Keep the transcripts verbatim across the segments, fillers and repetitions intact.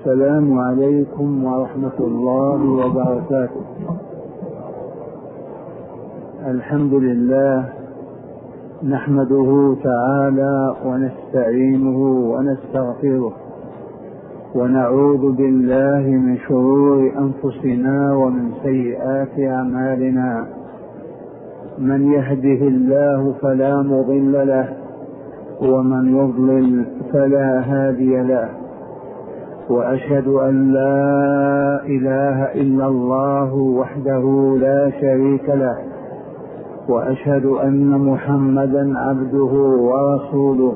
السلام عليكم ورحمة الله وبركاته. الحمد لله نحمده تعالى ونستعينه ونستغفره ونعوذ بالله من شرور أنفسنا ومن سيئات أعمالنا. من يهده الله فلا مضل له ومن يضلل فلا هادي له، وأشهد أن لا إله إلا الله وحده لا شريك له، وأشهد أن محمدا عبده ورسوله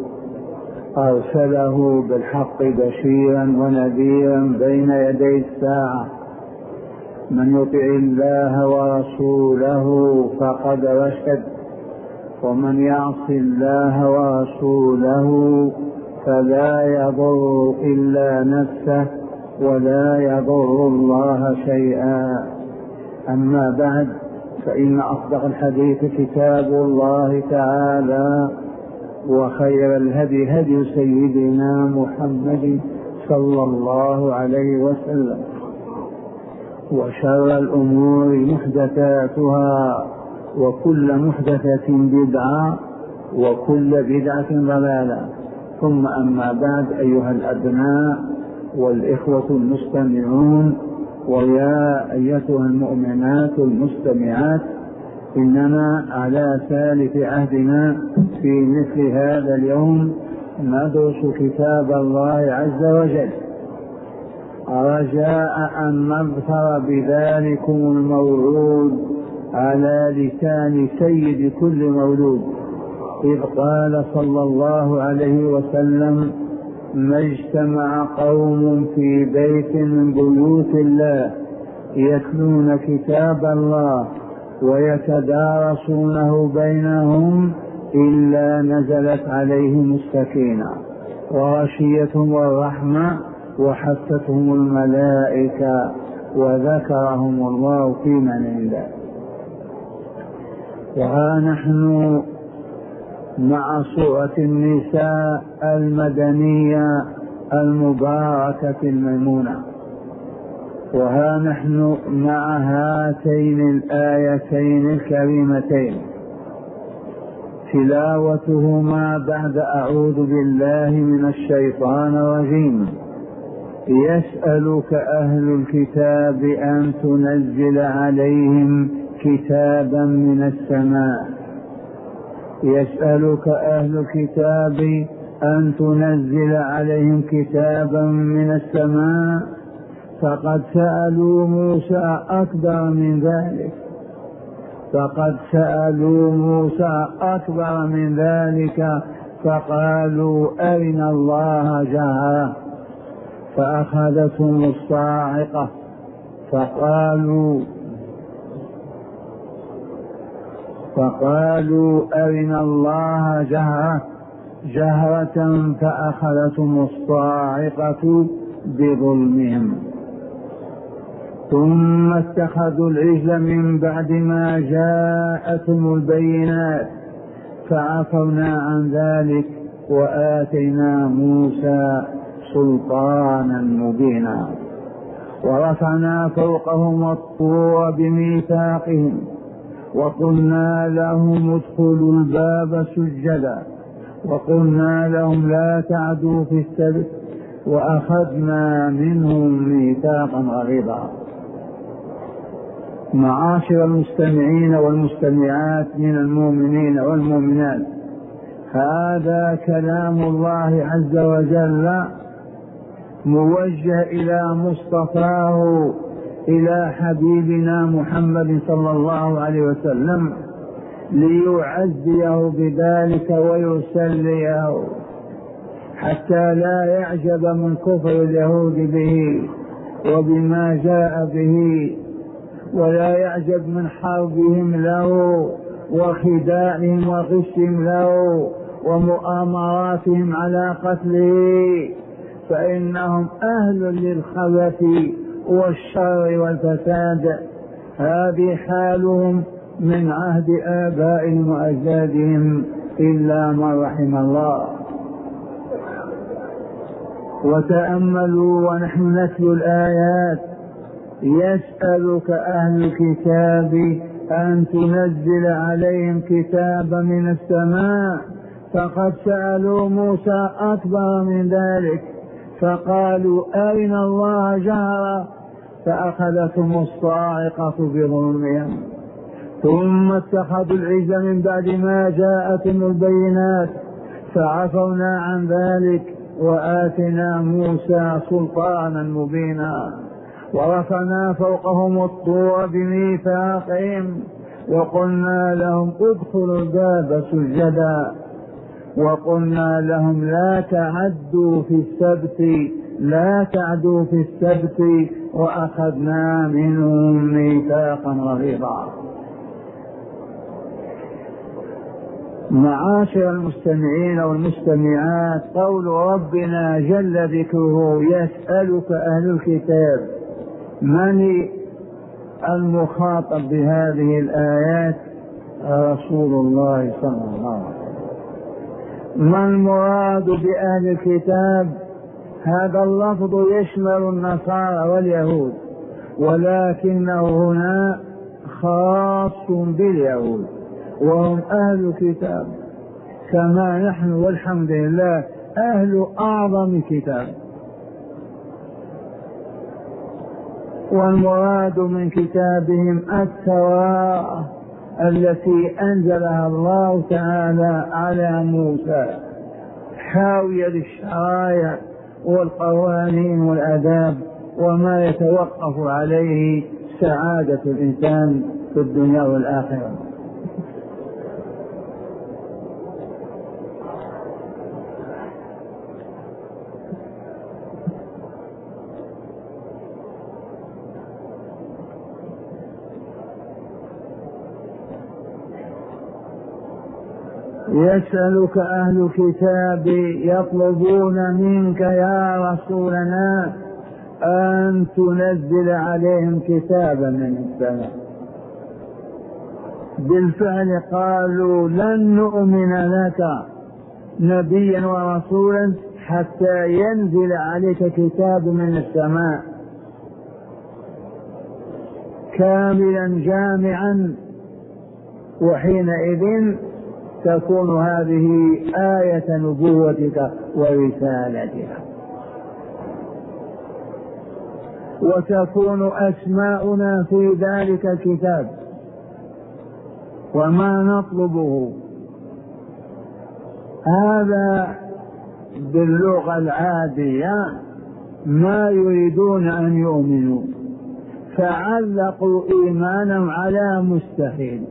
أرسله بالحق بشيرا ونذيرا بين يدي الساعة. من يطع الله ورسوله فقد رشد، ومن يعص الله ورسوله فلا يضر إلا نفسه ولا يضر الله شيئا. أما بعد، فإن أصدق الحديث كتاب الله تعالى، وخير الهدي هدي سيدنا محمد صلى الله عليه وسلم، وشر الأمور محدثاتها، وكل محدثة بدعة، وكل بدعة ضلالة. ثم أما بعد، أيها الأبناء والإخوة المستمعون، ويا أيتها المؤمنات المستمعات، إننا على ثالث عهدنا في مثل هذا اليوم ندرس كتاب الله عز وجل، رجاء أن نظفر بذلكم الموعود على لسان سيد كل مولود، إذ قال صلى الله عليه وسلم: ما اجتمع قوم في بيت من بيوت الله يتلون كتاب الله ويتدارسونه بينهم إلا نزلت عليهم السكينة وغشيتهم الرحمة وحفتهم الملائكة وذكرهم الله في من عنده. وها نحن مع سورة النساء المدنية المباركة الميمونة، وها نحن مع هاتين الآيتين الكريمتين تلاوتهما بعد أعوذ بالله من الشيطان الرجيم. يسألك أهل الكتاب أن تنزل عليهم كتابا من السماء يسألك أهل الكتاب أن تنزل عليهم كتابا من السماء فقد سألوا موسى أكبر من ذلك فقد سألوا موسى أكبر من ذلك فقالوا أرنا الله جهرة فأخذتهم الصاعقة فقالوا فقالوا أرنا الله جهرة جهرة فأخذتهم الصاعقة بظلمهم، ثم اتخذوا العجل من بعد ما جاءتهم البينات فعفونا عن ذلك وآتينا موسى سلطانا مبينا. ورفعنا فوقهم الطور بميثاقهم وقلنا لهم ادخلوا الباب سجدا وقلنا لهم لا تعدوا في السبت وأخذنا منهم ميثاقا غليظا. معاشر المستمعين والمستمعات من المؤمنين والمؤمنات، هذا كلام الله عز وجل موجه إلى مصطفاه، إلى حبيبنا محمد صلى الله عليه وسلم، ليعزيه بذلك ويسليه حتى لا يعجب من كفر اليهود به وبما جاء به، ولا يعجب من حربهم له وخداعهم وغشهم له ومؤامراتهم على قتله، فإنهم أهل للخبث والشر والفساد. هذه حالهم من عهد آبائهم وأجدادهم إلا من رحم الله. وتأملوا ونحن نتلو الآيات. يسألك أهل الكتاب أن تنزل عليهم كتابا من السماء، فقد سألوا موسى أكبر من ذلك فقالوا أرنا الله جهرا فأخذتهم الصاعقة بظلمهم، ثم اتخذوا العجل من بعد ما جاءتهم البينات فعفونا عن ذلك وآتنا موسى سلطانا مبينا، ورفعنا فوقهم الطور بميثاقهم وقلنا لهم ادخلوا الباب سجدا، وقلنا لهم لا تعدوا في السبت لا تعدوا في السبت وأخذنا منهم ميثاقا غليظا. معاشر المستمعين والمستمعات، قول ربنا جل ذكره يسألك أهل الكتاب، من المخاطب بهذه الآيات؟ رسول الله صلى الله عليه وسلم. ما المراد بأهل الكتاب؟ هذا اللفظ يشمل النصارى واليهود، ولكنه هنا خاص باليهود وهم أهل الكتاب، كما نحن والحمد لله أهل أعظم كتاب. والمراد من كتابهم التوراة التي أنزلها الله تعالى على موسى، حاوية للشرائع والقوانين والآداب وما يتوقف عليه سعادة الإنسان في الدنيا والآخرة. يسألك أهل الكتاب يطلبون منك يا رسولنا أن تنزل عليهم كتابا من السماء. بالفعل قالوا لن نؤمن لك نبيا ورسولا حتى ينزل عليك كتاب من السماء كاملا جامعا، وحينئذ تكون هذه آية نبوتك ورسالتك، وتكون أسماؤنا في ذلك الكتاب. وما نطلبه هذا باللغة العادية ما يريدون أن يؤمنوا، فعلقوا إيمانهم على مستحيل.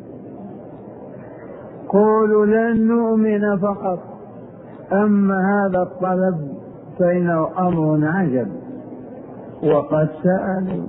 قولوا لن نؤمن فقط، أما هذا الطلب فإنه أمر عجب. وقد سألوا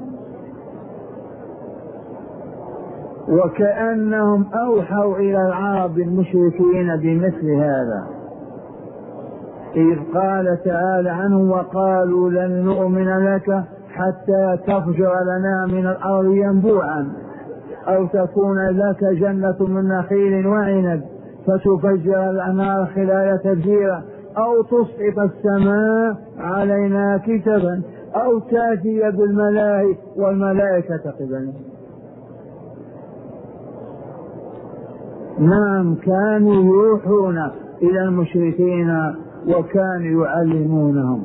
وكأنهم أوحوا إلى العرب المشركين بمثل هذا، إذ قال تعالى عنه وقالوا لن نؤمن لك حتى تفجر لنا من الأرض ينبوعا أو تكون لك جنة من نخيل وعنب فتفجر الأنهار خلال تفجيرا أو تسقط السماء علينا كتبا أو تأتي بالملائكة والملائكة قبلا. نعم، كانوا يوحون إلى المشركين وكانوا يعلمونهم.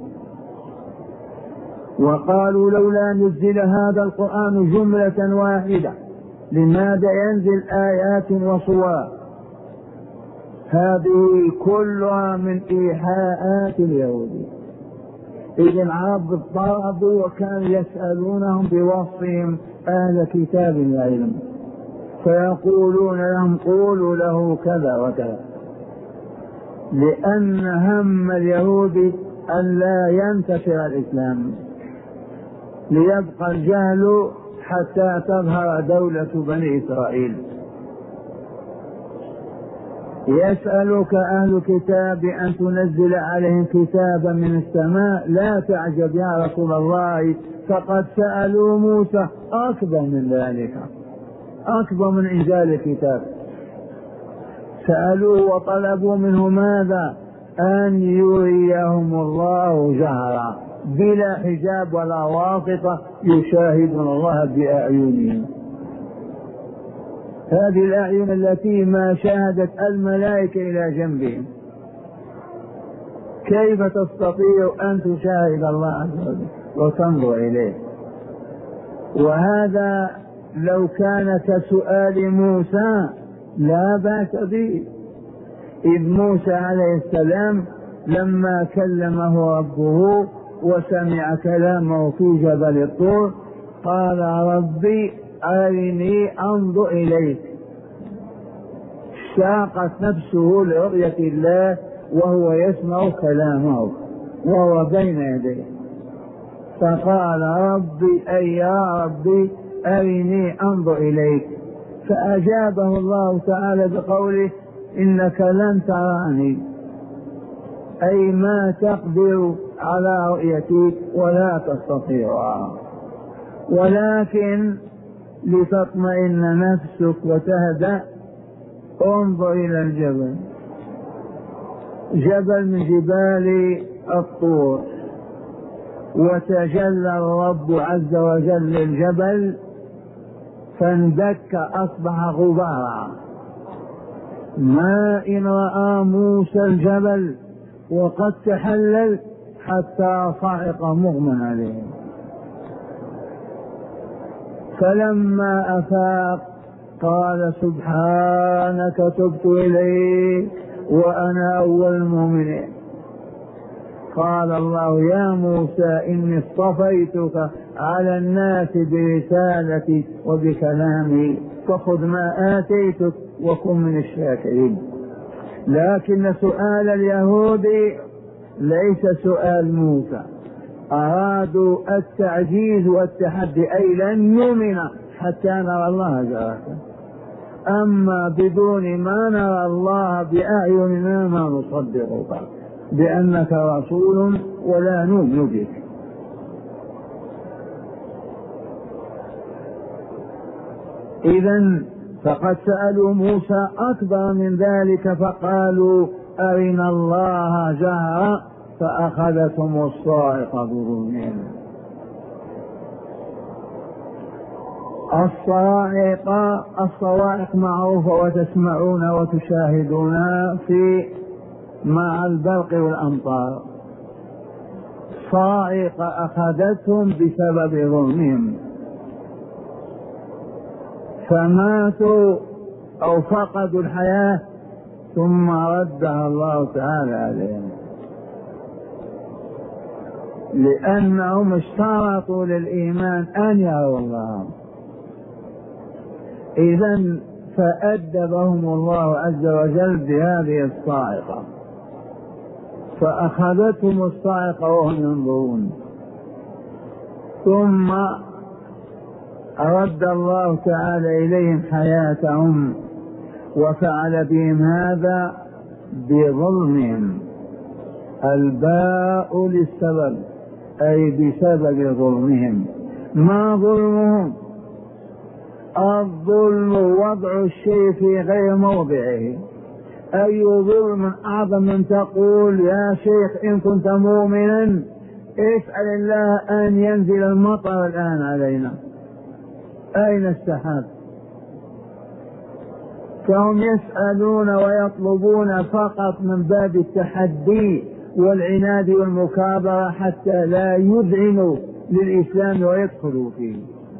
وقالوا لولا نزل هذا القرآن جملة واحدة، لماذا ينزل آيات وصور؟ هذه كلها من إيحاءات اليهود. إذ العرب اضطربوا وكانوا يسألونهم بوصفهم أهل كتاب العلم، فيقولون لهم قولوا له كذا وكذا، لأن هم اليهود أن لا ينتشر الإسلام، ليبقى الجهل حتى تظهر دولة بني إسرائيل. يسألك أهل الكتاب أن تنزل عليهم كتابا من السماء. لا تعجب يا رسول الله، فقد سألوا موسى أكبر من ذلك، أكبر من إنزال الكتاب. سألوه وطلبوا منه ماذا؟ أن يريهم الله جهرا بلا حجاب ولا واسطة، يشاهدون الله بأعينهم. هذه الأعين التي ما شاهدت الملائكة إلى جنبهم، كيف تستطيع أن تشاهد الله عز وجل وتنظر إليه؟ وهذا لو كان كسؤال موسى لا بأس به، إذ موسى عليه السلام لما كلمه ربه وسمع كلامه في جبل الطور قال ربي أرني أنظر إليك، اشتاقت نفسه لرؤية الله وهو يسمع كلامه وهو بين يديه، فقال ربي أي يا ربي أرني أنظر إليك، فأجابه الله تعالى بقوله إنك لن تراني، أي ما تقدر على رؤيتي ولا تستطيعها، ولكن لتطمئن نفسك وتهدأ انظر إلى الجبل، جبل من جبال الطور، وتجلى الرب عز وجل للجبل فاندك أصبح غبارا، ما إن رأى موسى الجبل وقد تحلل حتى صعق مغمى عليه، فلما أفاق قال سبحانك تبت إليك وأنا أول المؤمنين. قال الله يا موسى إني اصطفيتك على الناس برسالتي وبكلامي فخذ ما آتيتك وكن من الشاكرين. لكن سؤال اليهود ليس سؤال موسى، أرادوا التعجيز والتحدي، أي لن نؤمن حتى نرى الله جهرة، أما بدون ما نرى الله بأعيننا ما نصدقك بأنك رسول ولا نؤمن بك. إذن فقد سألوا موسى أكبر من ذلك فقالوا أرنا الله جهرا فأخذتهم الصاعقة بظلمهم. الصواعق الصواعق معروفة وتسمعون وتشاهدون في مع البرق والأمطار، صاعقة أخذتهم بسبب ظلمهم فماتوا أو فقدوا الحياة ثم ردها الله تعالى عليهم، لأنهم اشترطوا للإيمان أن يروا الله. إذن فأدبهم الله عز وجل بهذه الصاعقة، فأخذتهم الصاعقة وهم ينظرون، ثم أرد الله تعالى إليهم حياتهم وفعل بهم هذا بظلمهم. الباء للسبب أي بسبب ظلمهم. ما ظلمهم؟ الظلم وضع الشيء في غير موضعه. أي ظلم أعظم من تقول يا شيخ إن كنت مؤمنا اسأل الله أن ينزل المطر الآن علينا، أين السحاب؟ فهم يسألون ويطلبون فقط من باب التحدي والعناد والمكابرة حتى لا يذعنوا للإسلام ويدخلوا فيه،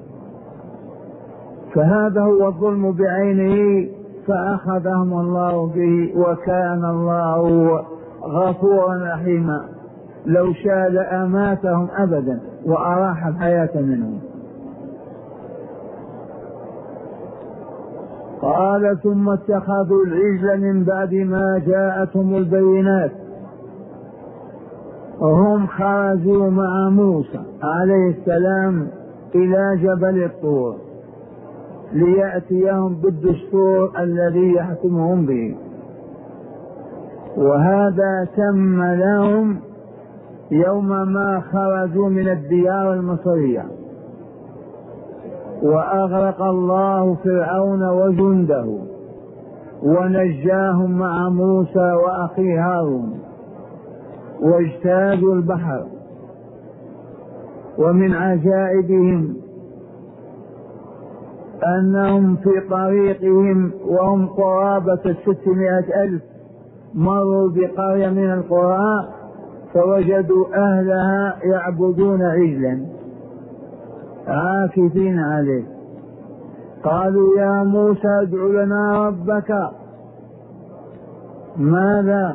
فهذا هو الظلم بعينه، فأخذهم الله به وكان الله غفورا رحيما، لو شاء لأماتهم أبدا وأراح الحياة منهم. قال ثم اتخذوا العجل من بعد ما جاءتهم البينات. وهم خرجوا مع موسى عليه السلام إلى جبل الطور ليأتيهم بالدستور الذي يحكمهم به، وهذا تم لهم يوم ما خرجوا من الديار المصرية، وأغرق الله فرعون وجنده ونجاهم مع موسى وأخيه هارون واجتازوا البحر. ومن عجائبهم أنهم في طريقهم وهم قرابة ستمائة ألف مروا بقرية من القرى فوجدوا أهلها يعبدون عجلا عاكفين عليه. قالوا يا موسى ادع لنا ربك. ماذا؟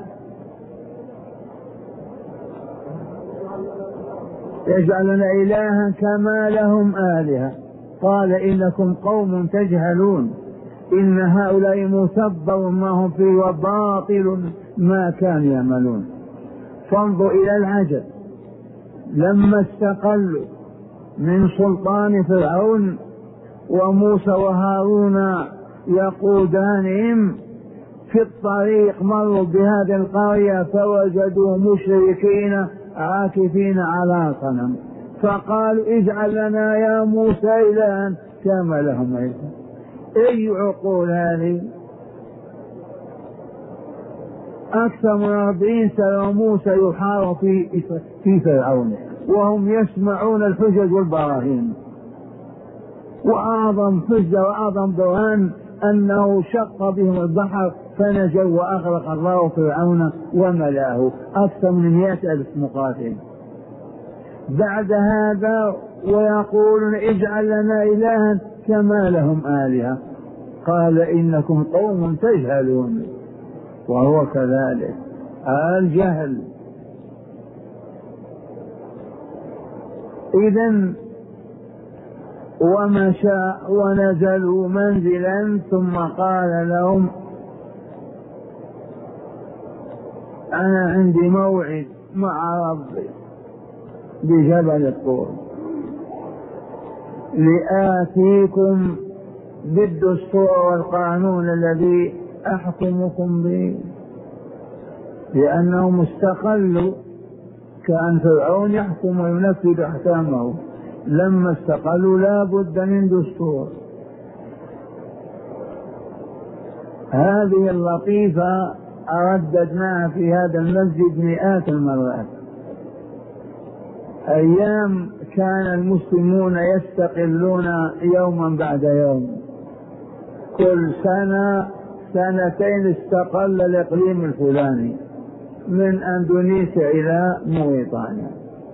يجعل لنا إلها كما لهم آلهة. قال إنكم قوم تجهلون إن هؤلاء متبر ما هم فيه وباطل ما كانوا يعملون. فانظر إلى العجب، لما استقلوا من سلطان فرعون وموسى وهارون يقودانهم في الطريق مروا بهذه القرية فوجدوا مشركين عاكفين على صنم، فقالوا اجعل لنا يا موسى إلها كما لهم إله. أي عقول هذه؟ أكثر من أربعين سنة وموسى يحارب في في فرعون وهم يسمعون الحجج والبراهين. وأعظم حجة وأعظم برهان أنه شق بهم البحر فنجوا وأغرق الله فرعون وملاه أكثر من مئة ألف مقاتل. بعد هذا ويقولون اجعل لنا إلها كما لهم آلهة. قال إنكم قوم تجهلون. وهو كذلك الجهل. إذن ومشى ونزلوا منزلا ثم قال لهم أنا عندي موعد مع ربي بجبل الطور لآتيكم بالدستور والقانون الذي أحكمكم به، لأنهم استقلوا. كان فرعون يحكم وينفذ أحكامه، لما استقلوا لا بد من دستور. هذه اللطيفة أرددناها في هذا المسجد مئات المرات. أيام كان المسلمون يستقلون يوما بعد يوم، كل سنة سنتين استقل الإقليم الفلاني من أندونيسيا إلى موريتانيا.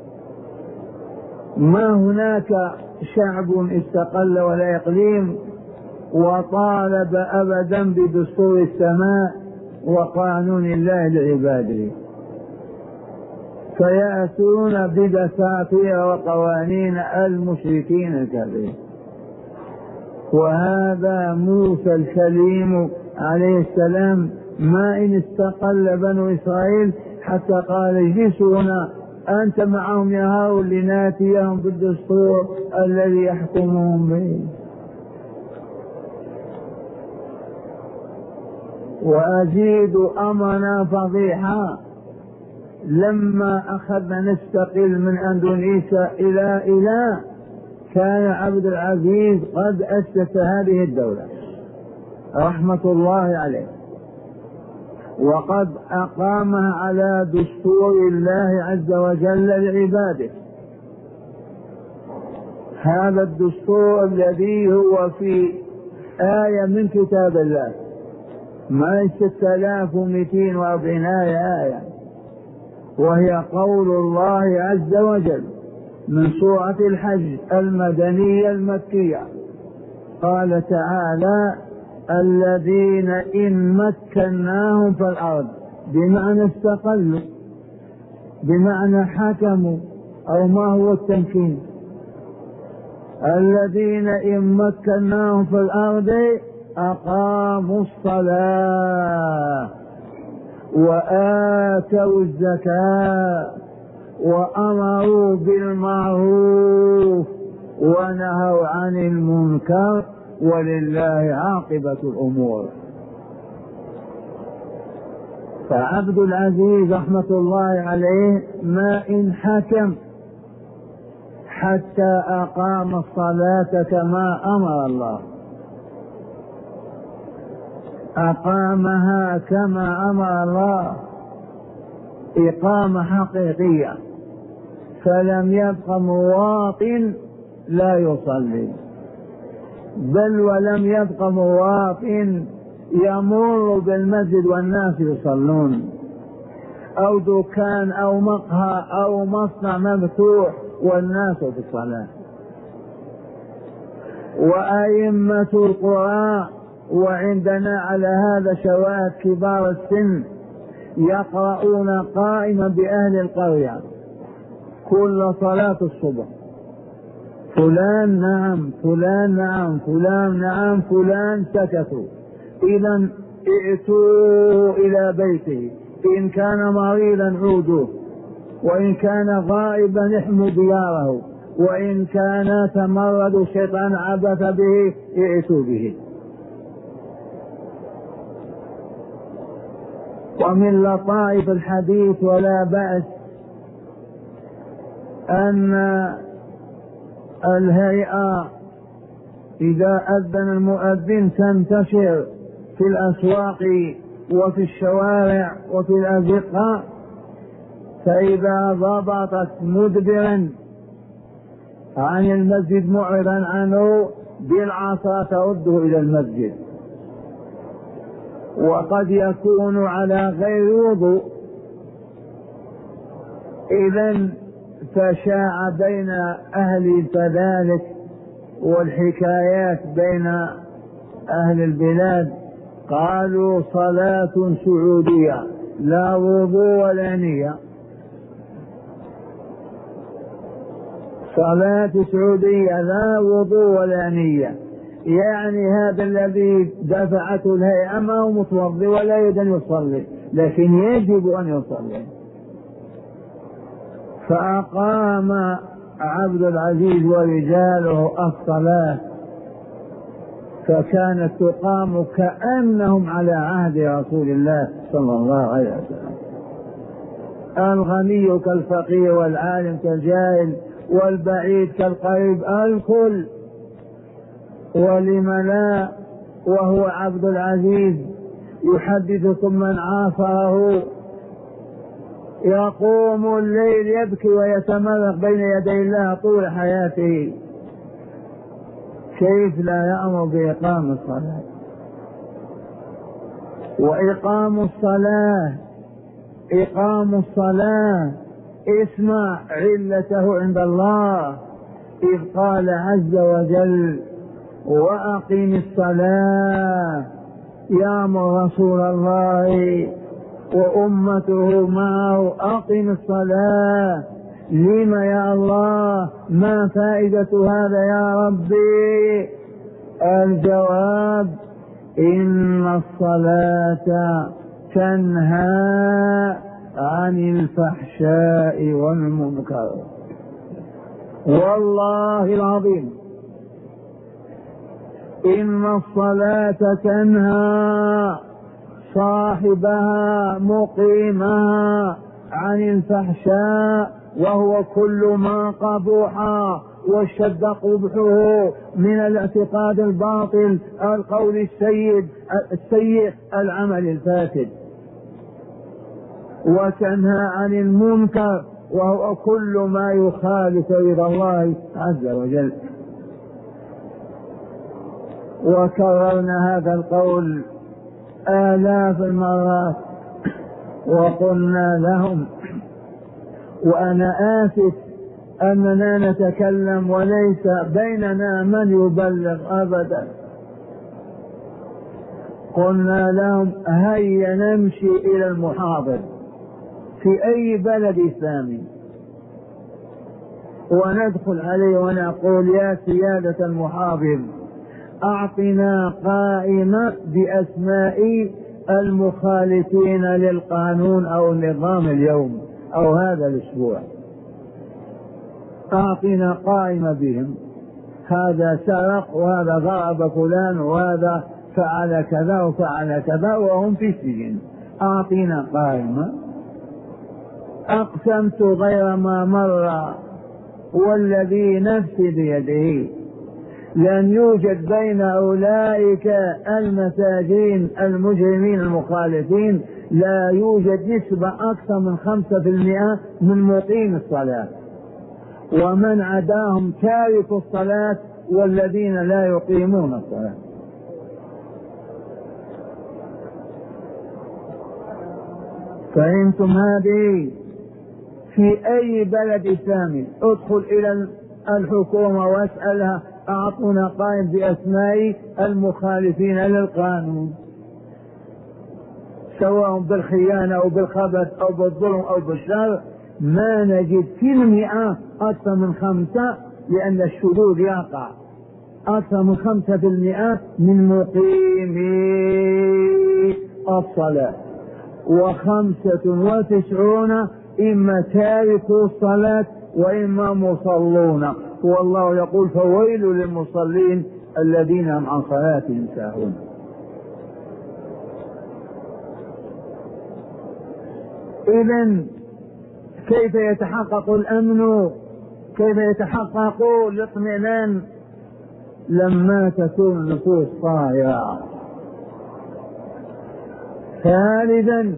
ما هناك شعب استقل ولا إقليم وطالب أبدا بدستور السماء وقانون الله لعباده، فيأتون بدساتير وقوانين المشركين الكافرين. وهذا موسى الكليم عليه السلام ما إن استقل بنو إسرائيل حتى قال اجلسوا هنا أنت معهم يا هارون لناتيهم بالدستور الذي يحكمهم به. وأزيد أمرنا فضيحة، لما أخذنا نستقل من أندونيسيا إلى إلى كان عبد العزيز قد أسس هذه الدولة رحمة الله عليه، وقد أقامها على دستور الله عز وجل لعباده. هذا الدستور الذي هو في آية من كتاب الله، ما ستة آلاف ومئتين وأربعين آية آية، وهي قول الله عز وجل من سورة الحج المدنية المكية. قال تعالى الذين إن مكناهم في الأرض، بمعنى استقلوا، بمعنى حكموا، أو ما هو التمكين. الذين إن مكناهم في الأرض أقاموا الصلاة وآتوا الزكاة وأمروا بالمعروف ونهوا عن المنكر ولله عاقبة الأمور. فعبد العزيز رحمة الله عليه ما إن حكم حتى أقام الصلاة كما أمر الله، أقامها كما أمر الله. إقامة حقيقية، فلم يبق مواطن لا يصلي، بل ولم يبق مواطن يمر بالمسجد والناس يصلون، أو دكان أو مقهى أو مصنع مفتوح والناس في الصلاة. وأئمة القرى، وعندنا على هذا شواهد، كبار السن يقرؤون قائما بأهل القرية كل صلاة الصبح، فلان نعم فلان نعم فلان نعم فلان، سكتوا، إذا ائتوا إلى بيته، إن كان مريضا عودوه، وإن كان غائبا احموا دياره، وإن كان تمرد الشيطان عبث به ائتوا به. ومن لطائف الحديث ولا بأس أن الهيئة إذا أذن المؤذن تنتشر في الأسواق وفي الشوارع وفي الأزقة، فإذا ضبطت مدبرا عن المسجد معرضا عنه بالعصا ترده إلى المسجد، وقد يكون على غير وضوء. إذن فشاع بين أهل كذلك، والحكايات بين أهل البلاد قالوا صلاة سعودية لا وضوء ولا نية، صلاة سعودية لا وضوء ولا نية، يعني هذا الذي دفعته الهيئة ما هو متوضئ ولا يريد أن يصلي، لكن يجب أن يصلي. فأقام عبد العزيز ورجاله الصلاة، فكانت تقام كأنهم على عهد رسول الله صلى الله عليه وسلم، الغني كالفقير والعالم كالجاهل والبعيد كالقريب، الكل. ولم لا وهو عبد العزيز يحدثكم من عاصره، يقوم الليل يبكي ويتمرغ بين يدي الله طول حياته، كيف لا يأمر بإقام الصلاة؟ وإقام الصلاة إقام الصلاة اسمع علته عند الله، إذ قال عز وجل وأقم الصلاة، يأمر رسول الله وأمته معه أقم الصلاة. لما يا الله؟ ما فائدة هذا يا ربي؟ الجواب إن الصلاة تنهى عن الفحشاء والمنكر، والله العظيم إن الصلاة تنهى صاحبها مقيمها عن الفحشاء، وهو كل ما قبح واشتد قبحه من الاعتقاد الباطل، القول السيء السيء العمل الفاسد، وتنهى عن المنكر وهو كل ما يخالف رضا الله عز وجل. وكررنا هذا القول آلاف المرات وقلنا لهم، وأنا آسف أننا نتكلم وليس بيننا من يبلغ أبدا، قلنا لهم هيا نمشي إلى المحاضر في أي بلد إسلامي وندخل عليه ونقول يا سيادة المحافظ أعطنا قائمة بأسماء المخالفين للقانون أو النظام اليوم أو هذا الأسبوع، أعطنا قائمة بهم، هذا سرق وهذا ضرب فلان وهذا فعل كذا وفعل كذا وهم في السجن، أعطنا قائمة. أقسمت غير ما مر والذي نفسي بيده لن يوجد بين أولئك المساجين المجرمين المخالفين لا يوجد نسبة أكثر من خمسة في المئة من مقيم الصلاة، ومن عداهم تارك الصلاة والذين لا يقيمون الصلاة. فأنتم هذه في أي بلد إسلامي ادخل إلى الحكومة واسألها أعطونا قائم بأسماء المخالفين للقانون، سواء بالخيانة أو بالخبث أو بالظلم أو بالشر، ما نجد في المئة أكثر من خمسة، لأن الشذوذ يقع أكثر من خمسة في المئة من مقيمي الصلاة، وخمسة وتسعون إما تاركوا الصلاة وإما مصلون. والله يقول فويل للمصلين الذين هم عن صلاتهم ساهون. إذن كيف يتحقق الأمن؟ كيف يتحقق الاطمئنان؟ لما تكون النفوس طاهرة. ثالثا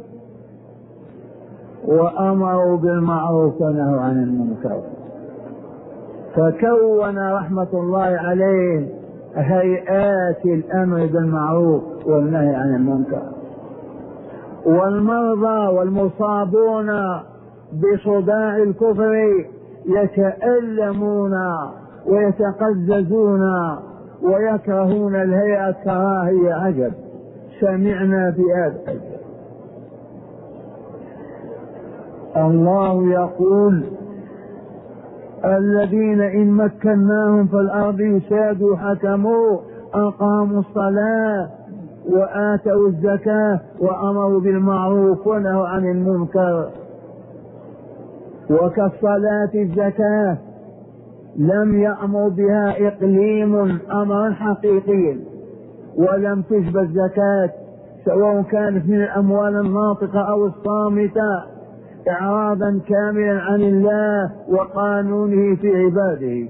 وأمروا بالمعروف ونهوا عن المنكر، فكون رحمة الله عليه هيئات الأمر بالمعروف والنهي عن المنكر. والمرضى والمصابون بصداع الكفر يتألمون ويتقززون ويكرهون الهيئة كراهية عجب. سمعنا بهذا. الله يقول الذين إن مكناهم في الأرض يسادوا حكموا أقاموا الصلاة وآتوا الزكاة وأمروا بالمعروف ونهوا عن المنكر. وكالصلاة الزكاة لم يأمر بها إقليم أمرا حقيقيا، ولم تجب الزكاة سواء كانت من الأموال الناطقة أو الصامتة إعراضا كاملا عن الله وقانونه في عباده.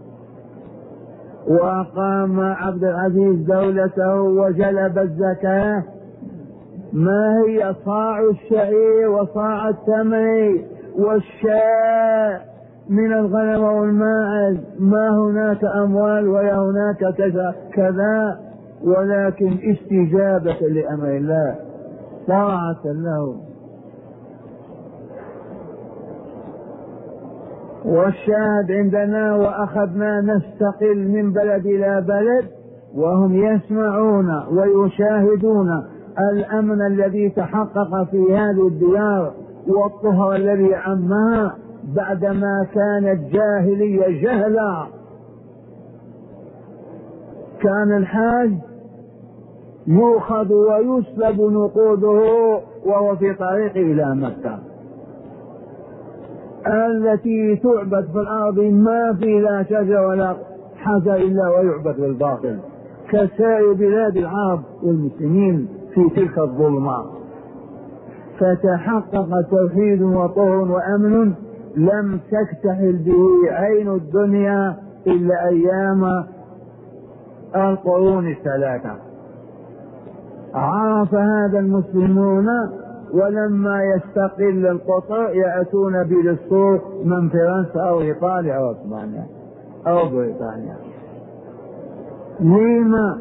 وأقام عبد العزيز دولته وجلب الزكاة. ما هي؟ صاع الشعير وصاع التمر والشاء من الغنم والماعز. ما هناك أموال ولا هناك كذا كذا، ولكن استجابة لأمر الله طاعة له. والشاهد عندنا وأخذنا نستقل من بلد إلى بلد وهم يسمعون ويشاهدون الأمن الذي تحقق في هذه الديار والطهر الذي عمها بعدما كانت جاهلية جهلا. كان الحاج يؤخذ ويسلب نقوده وهو في طريق إلى مكة التي تعبد في الأرض ما في لا شجر ولا حجر إلا ويعبد بالباطل، كسائر بلاد العرب والمسلمين في تلك الظلمات. فتحقق توحيد وطهر وأمن لم تكتحل به عين الدنيا إلا أيام القرون الثلاثة. عرف هذا المسلمون، ولما يستقل القطر يأتون بالسوق من فرنسا أو إيطاليا أو إسبانيا أو بريطانيا. لما؟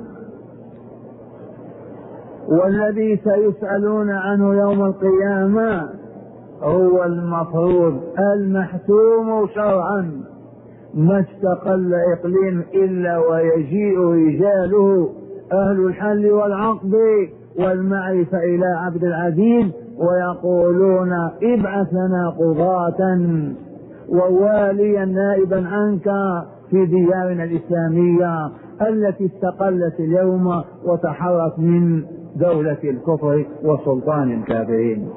والذي سيسألون عنه يوم القيامة هو المفروض المحتوم شرعا. ما استقل إقليم إلا ويجيء رجاله أهل الحل والعقد والمعرفة إلى عبد العزيز ويقولون ابعث لنا قضاة وواليا نائبا عنك في ديارنا الإسلامية التي استقلت اليوم وتحرت من دولة الكفر وسلطان الكافرين.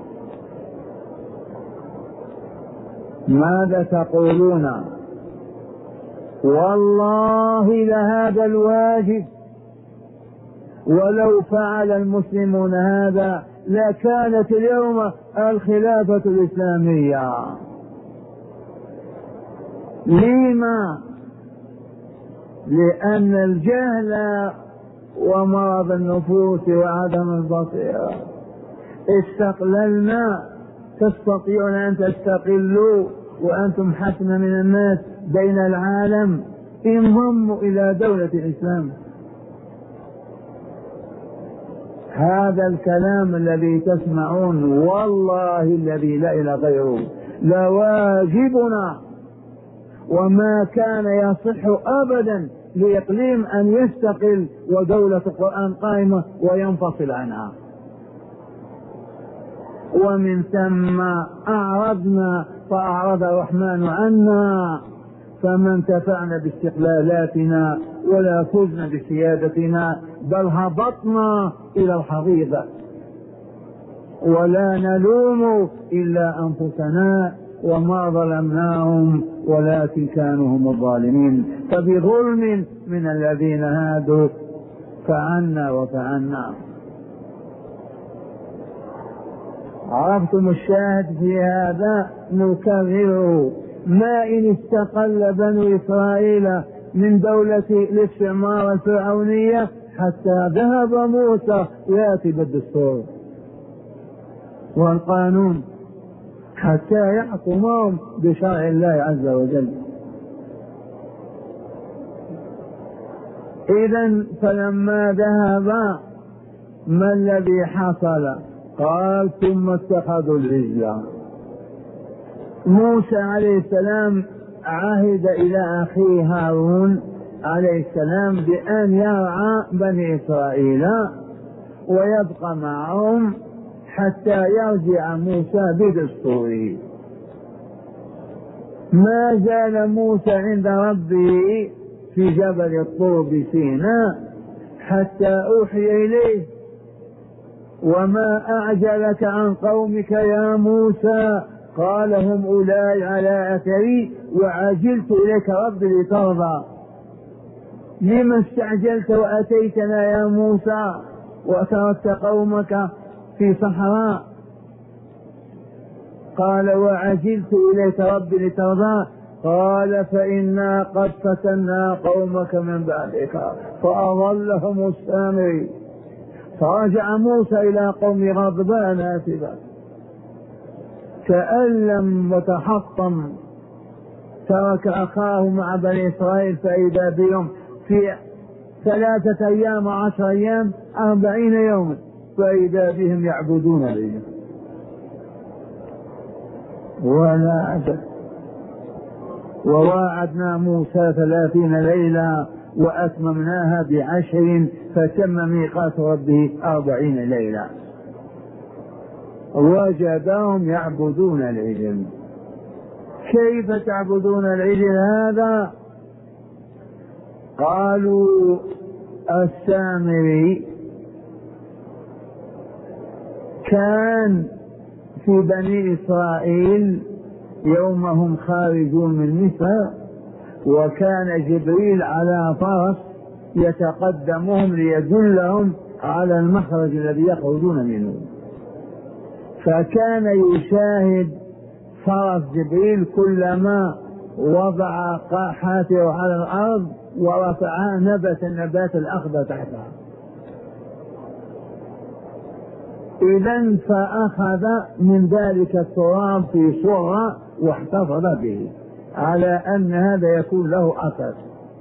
ماذا تقولون؟ والله لهذا الواجب، ولو فعل المسلمون هذا لكانت اليوم الخلافة الإسلامية. لما؟ لأن الجهل ومرض النفوس وعدم البصيرة استقللنا، تستطيعون أن تستقلوا وأنتم حسنة من الناس بين العالم، انضموا إلى دولة الإسلام. هذا الكلام الذي تسمعون والله الذي لا إله غيره لواجبنا، وما كان يصح أبدا لإقليم أن يستقل ودولة القرآن قائمة وينفصل عنها. ومن ثم أعرضنا فأعرض الرحمن عنا، فما انتفعنا باستقلالاتنا ولا فزنا بسيادتنا، بل هبطنا إلى الحضيضة. ولا نلوم إلا أنفسنا وما ظلمناهم ولكن كانوا هم الظالمين، فبظلم من الذين هادوا فعنا وفعنا. عرفتم الشاهد في هذا؟ نكرره. ما إن استقل بنو إسرائيل من دولة الاستعمار الفرعونية حتى ذهب موسى يأتي بالدستور والقانون حتى يحكمهم بشرع الله عز وجل. إذن فلما ذهب ما الذي حصل؟ قال ثم اتخذوا العجل. موسى عليه السلام عهد إلى أخيه هارون عليه السلام بأن يرعى بني إسرائيل ويبقى معهم حتى يرجع موسى بدستوره. ما زال موسى عند ربه في جبل الطور بسيناء حتى أوحي إليه: وما أعجلك عن قومك يا موسى؟ قال: هم أولئك على أثري وعجلت إليك ربي لترضى. لما استعجلت وأتيتنا يا موسى وتركت قومك في صحراء؟ قال: وعجلت إليك ربي لترضى. قال: فإنا قد فتنا قومك من بعدك فأضلهم السامري. فرجع موسى إلى قوم غضبان آسفا تألم وتحطم، ترك أخاه مع بني إسرائيل فإذا بهم في ثلاثة أيام عشر أيام أربعين يوما فإذا بهم يعبدون العجل. ولا عجب. وواعدنا موسى ثلاثين ليلة وأتممناها بعشر فتم ميقات ربه أربعين ليلة. وجدهم يعبدون العجل. كيف تعبدون العجل هذا؟ قالوا السامري كان في بني إسرائيل يوم هم خارجون من مصر، وكان جبريل على فرس يتقدمهم ليدلهم على المخرج الذي يخرجون منه، فكان يشاهد فرس جبريل كلما وضع حافره على الأرض ورفعها نبت النبات الأخضر تحتها. إذن فأخذ من ذلك التراب في صورة واحتفظ به على أن هذا يكون له أثر.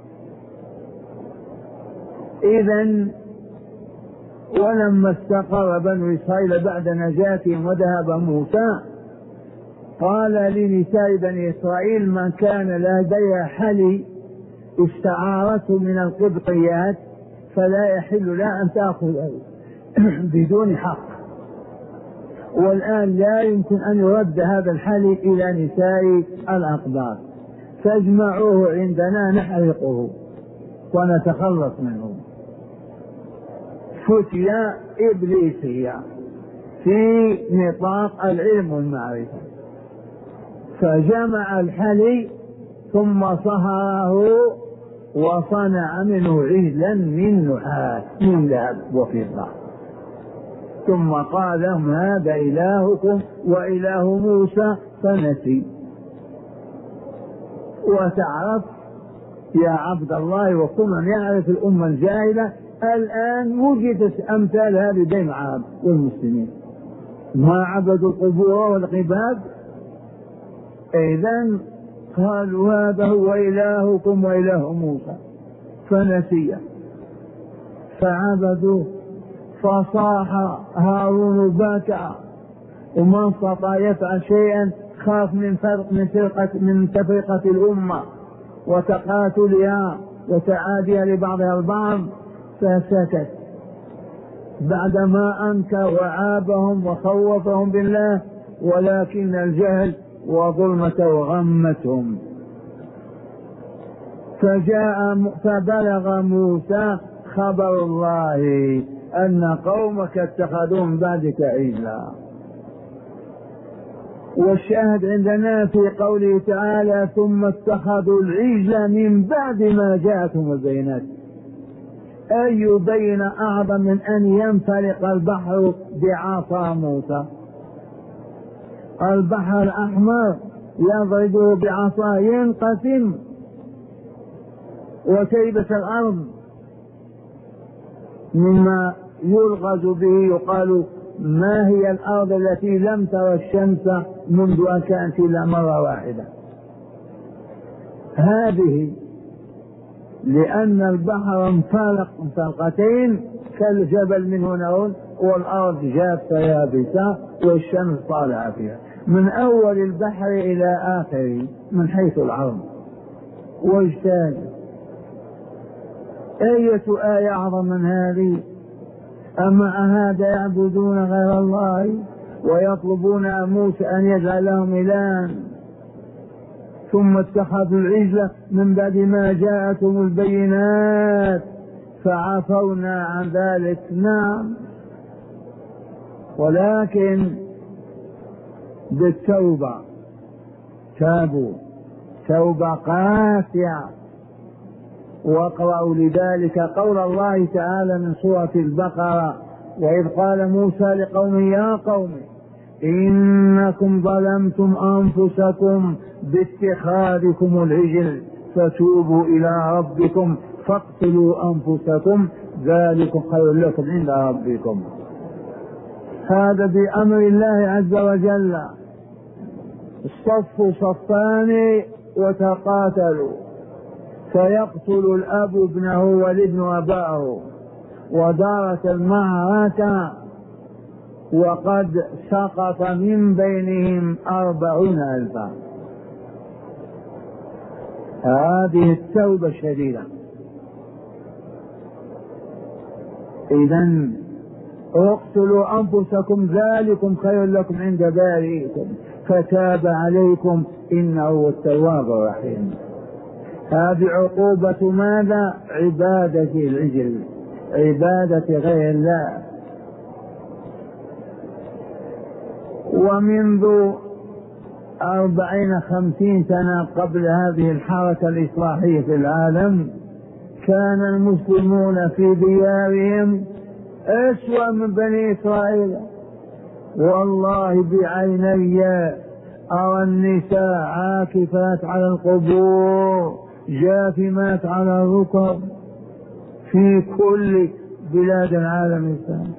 إذن ولما استقر بنو إسرائيل بعد نجاتهم وذهب موسى قال لنساء بني إسرائيل: من كان لديها حلي استعارته من القبطيات فلا يحل لها أن تأخذه بدون حق، والآن لا يمكن أن يرد هذا الحلي إلى نساء الأقباط، فاجمعوه عندنا نحرقه ونتخلص منه. فتية إبليسية في نطاق العلم والمعرفة، فجمع الحلي ثم صهره وصنع منه عجلا من نحاس من ذهب وفضة، ثم قال لهم: هذا إلهكم وإله موسى فنسي. وتعرف يا عبد الله وكل من يعرف الأمة الجاهلة الآن وجدت أمثال هذه بين العرب والمسلمين. ما عبدوا القبور والعباد. إذن قالوا هذا هو إلهكم وإله موسى فنسيه فعبدوه. فصاح هارون باكا وما استطاع يفعل شيئا، خاف من فرق من فرقة من تفرقة الأمة وتقاتلها وتعاديها لبعضها البعض، فسكت بعدما أنكر وعابهم وخوفهم بالله، ولكن الجهل وظلمة غمتهم. فجاء فبلغ موسى خبر الله أن قومك اتخذوا من بعدك عجلا. والشاهد عندنا في قوله تعالى ثم اتخذوا العجل من بعد ما جاءتهم البينات، أي بين أعظم من أن ينفلق البحر بعصا موسى؟ البحر الأحمر يضربه بعصا ينقسم وتيبس الأرض مما يلغز به. يقال ما هي الأرض التي لم ترى الشمس منذ أن كانت إلا مرة واحدة؟ هذه لأن البحر انفلق انفلقتين كالجبل من هنا، والأرض جافة يابسة والشمس طالعة فيها من أول البحر إلى آخره من حيث العرض. واجتاز أية آية أعظم من هذه؟ أما هذا يعبدون غير الله ويطلبون موسى أن يجعل لهم إلها. ثم اتخذوا العجل من بعد ما جاءتهم البينات فعفونا عن ذلك. نعم، ولكن بالتوبة تابوا توبة قاسية. واقرأوا لذلك قول الله تعالى من سورة البقرة وإذ قال موسى لقومه يا قوم إنكم ظلمتم أنفسكم باتخاذكم العجل فتوبوا إلى ربكم فاقتلوا أنفسكم ذلكم خير لكم عند ربكم. هذا بأمر الله عز وجل. الصف صفان وتقاتلوا، فيقتل الأب ابنه والابن أباه، ودارت المعركة وقد سقط من بينهم أربعون ألفا. هذه التوبة الشديدة. إذن اقتلوا أنفسكم ذلكم خير لكم عند بارئكم فتاب عليكم إنه هو التواب الرحيم. هذه عقوبة ماذا؟ عبادة العجل، عبادة غير الله. ومنذ أربعين خمسين سنة قبل هذه الحركة الإصلاحية في العالم كان المسلمون في ديارهم أسوأ من بني إسرائيل. والله بعيني أرى النساء عاكفات على القبور جاثمات على الركب في كل بلاد العالم الإسلامي.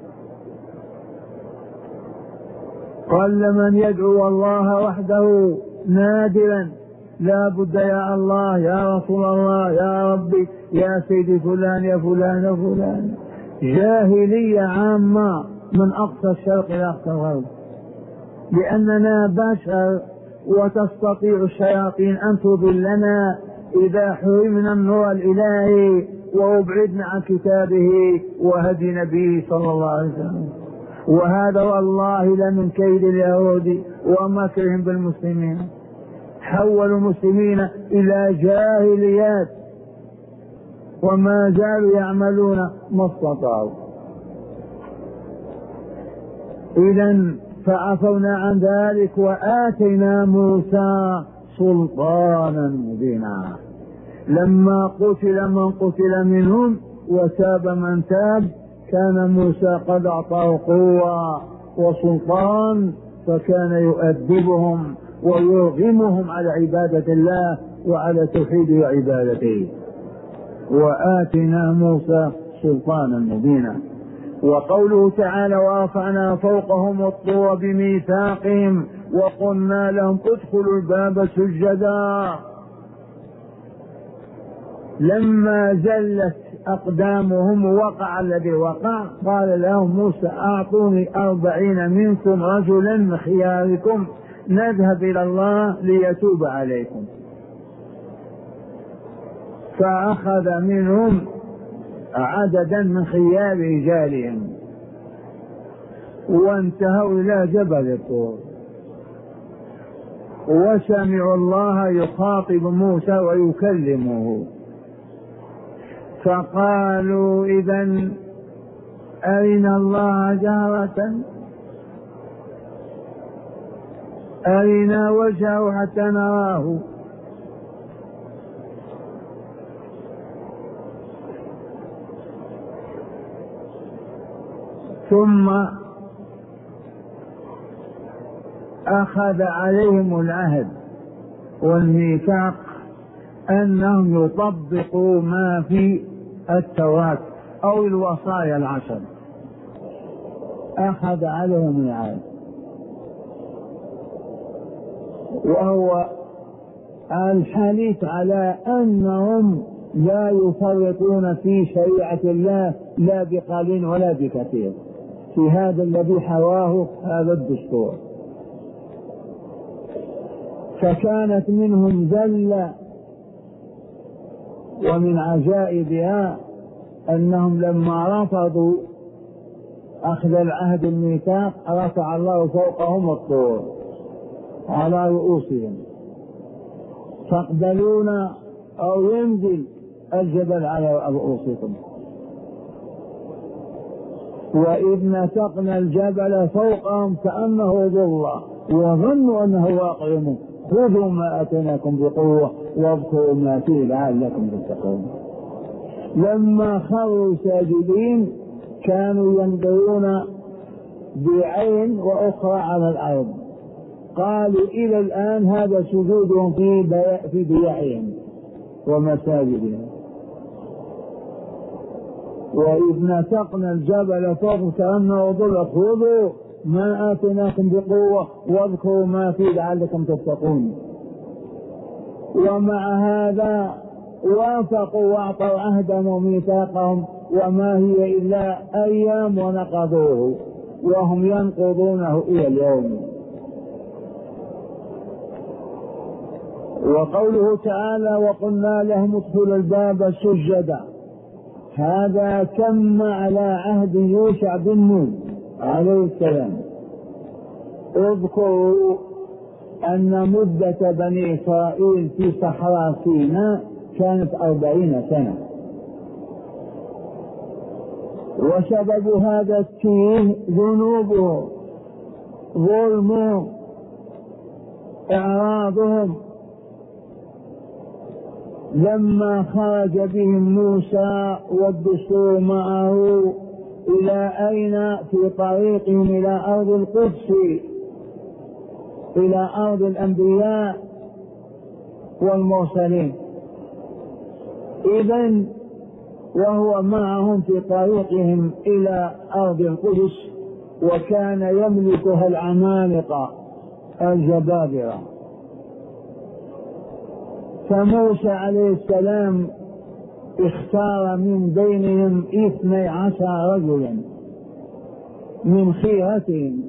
قل من يدعو الله وحده نادرا لا بد يا الله يا رسول الله يا ربي يا سيدي فلان يا فلان يا فلان. جاهلية عامة من أقصى الشرق إلى أقصى الغرب، لأننا بشر وتستطيع الشياطين أن تضلنا إذا حرمنا النور الإلهي وأبعدنا عن كتابه وهدي نبيه صلى الله عليه وسلم. وهذا والله لمن كيد اليهود ومكرهم بالمسلمين، حولوا المسلمين إلى جاهليات وما زالوا يعملون ما استطاعوا. إذن فعفونا عن ذلك وآتينا موسى سلطانا مبينا. لما قتل من قتل منهم وتاب من تاب كان موسى قد أعطاه قوة وسلطان، فكان يؤدبهم ويرغمهم على عبادة الله وعلى توحيده وعبادته. وآتنا موسى سلطانا مبينا. وقوله تعالى ورفعنا فوقهم الطور بميثاقهم وقلنا لهم ادخلوا الباب سجدا. لما زلت أقدامهم وقع الذي وقع قال لهم موسى أعطوني أربعين منكم رجلا من خياركم نذهب إلى الله ليتوب عليكم. فأخذ منهم عددا من خيار رجالهم وانتهوا إلى جبل الطور وسمعوا الله يخاطب موسى ويكلمه فقالوا إذن أرنا الله جهرة أرنا وجهه حتى نراه. ثم أخذ عليهم العهد والميثاق أنهم يطبقوا ما في التوراة أو الوصايا العشر، أخذ عليهم العهد، وهو الحديث على أنهم لا يفرطون في شريعة الله لا بقليل ولا بكثير في هذا الذي حواه هذا الدستور. فكانت منهم زلة، ومن عجائبها أنهم لما رفضوا أخذ العهد الميثاق رفع الله فوقهم الطور على رؤوسهم فاقبلون أو ينزل الجبل على رؤوسكم. وإذ نتقنا الجبل فوقهم كأنه ظلة وظنوا أنه واقع منه خذوا ما آتيناكم بقوة واذكروا ما فيه لعلكم تتقون. لما خروا ساجدين كانوا ينظرون بعين وأخرى على الأرض، قالوا إلى الآن هذا سجودهم في في بيعهم ومساجدهم. وإذ نتقنا الجبل فوق كأنه ظلة خذوا ما آتيناكم بقوة واذكروا ما فيه لعلكم تتقون. ومع هذا وافقوا واعطوا عهدهم وميثاقهم وما هي إلا أيام ونقضوه وهم ينقضونه إلى اليوم. وقوله تعالى وقلنا لهم ادخلوا الباب سجدا، هذا تم على عهد يوشع بن نون عليه السلام. اذكروا أن مدة بني إسرائيل في صحراء سيناء كانت أربعين سنة، وسبب هذا التيه ذنوبهم ظلمهم إعراضهم. لما خرج بهم موسى والدستور معه إلى أين؟ في طريقهم إلى أرض القدس، إلى أرض الأنبياء والمرسلين. إذن وهو معهم في طريقهم إلى أرض القدس وكان يملكها العمالقة الجبابرة. فموسى عليه السلام اختار من بينهم اثني عشر رجلا من خيرتهم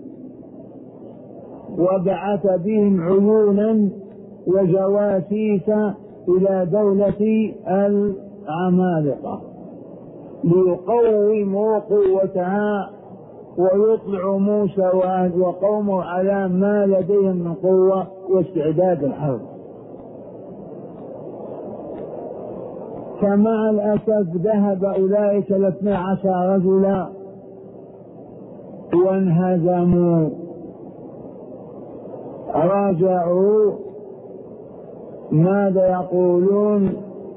وبعث بهم عيونا وجواسيس إلى دولة العمالقة ليقوموا قوتها ويطلعوا موسى وقومه على ما لديهم من قوة واستعداد الحرب. فمع الأسف ذهب أولئك الاثني عشر رجلا وانهزموا، راجعوا ماذا يقولون؟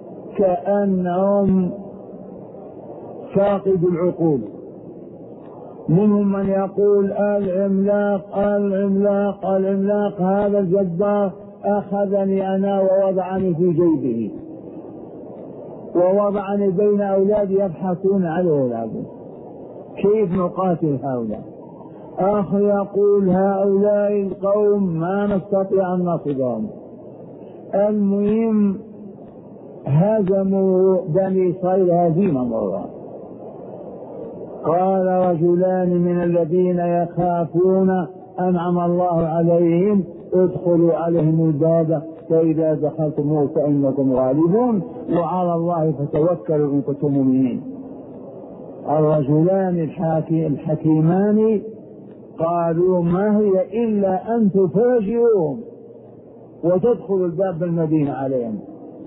كأنهم فاقدوا العقول. منهم من يقول العملاق العملاق العملاق هذا الجبار أخذني أنا ووضعني في جيبه ووضعني بين أولادي يبحثون على أولاده. كيف نقاتل هؤلاء؟ أخ يقول هؤلاء القوم ما نستطيع أن نصدهم. المهم هزموا بني إسرائيل هزيمة مرة. قال رجلان من الذين يخافون أنعم الله عليهم ادخلوا عليهم الباب فإذا دخلتموه فإنكم غالبون وعلى الله فتوكلوا إن كنتم مؤمنين. الرجلان الحكيمان قالوا ما هي إلا أن تفاجئوهم وتدخلوا الباب بالمدينة عليهم.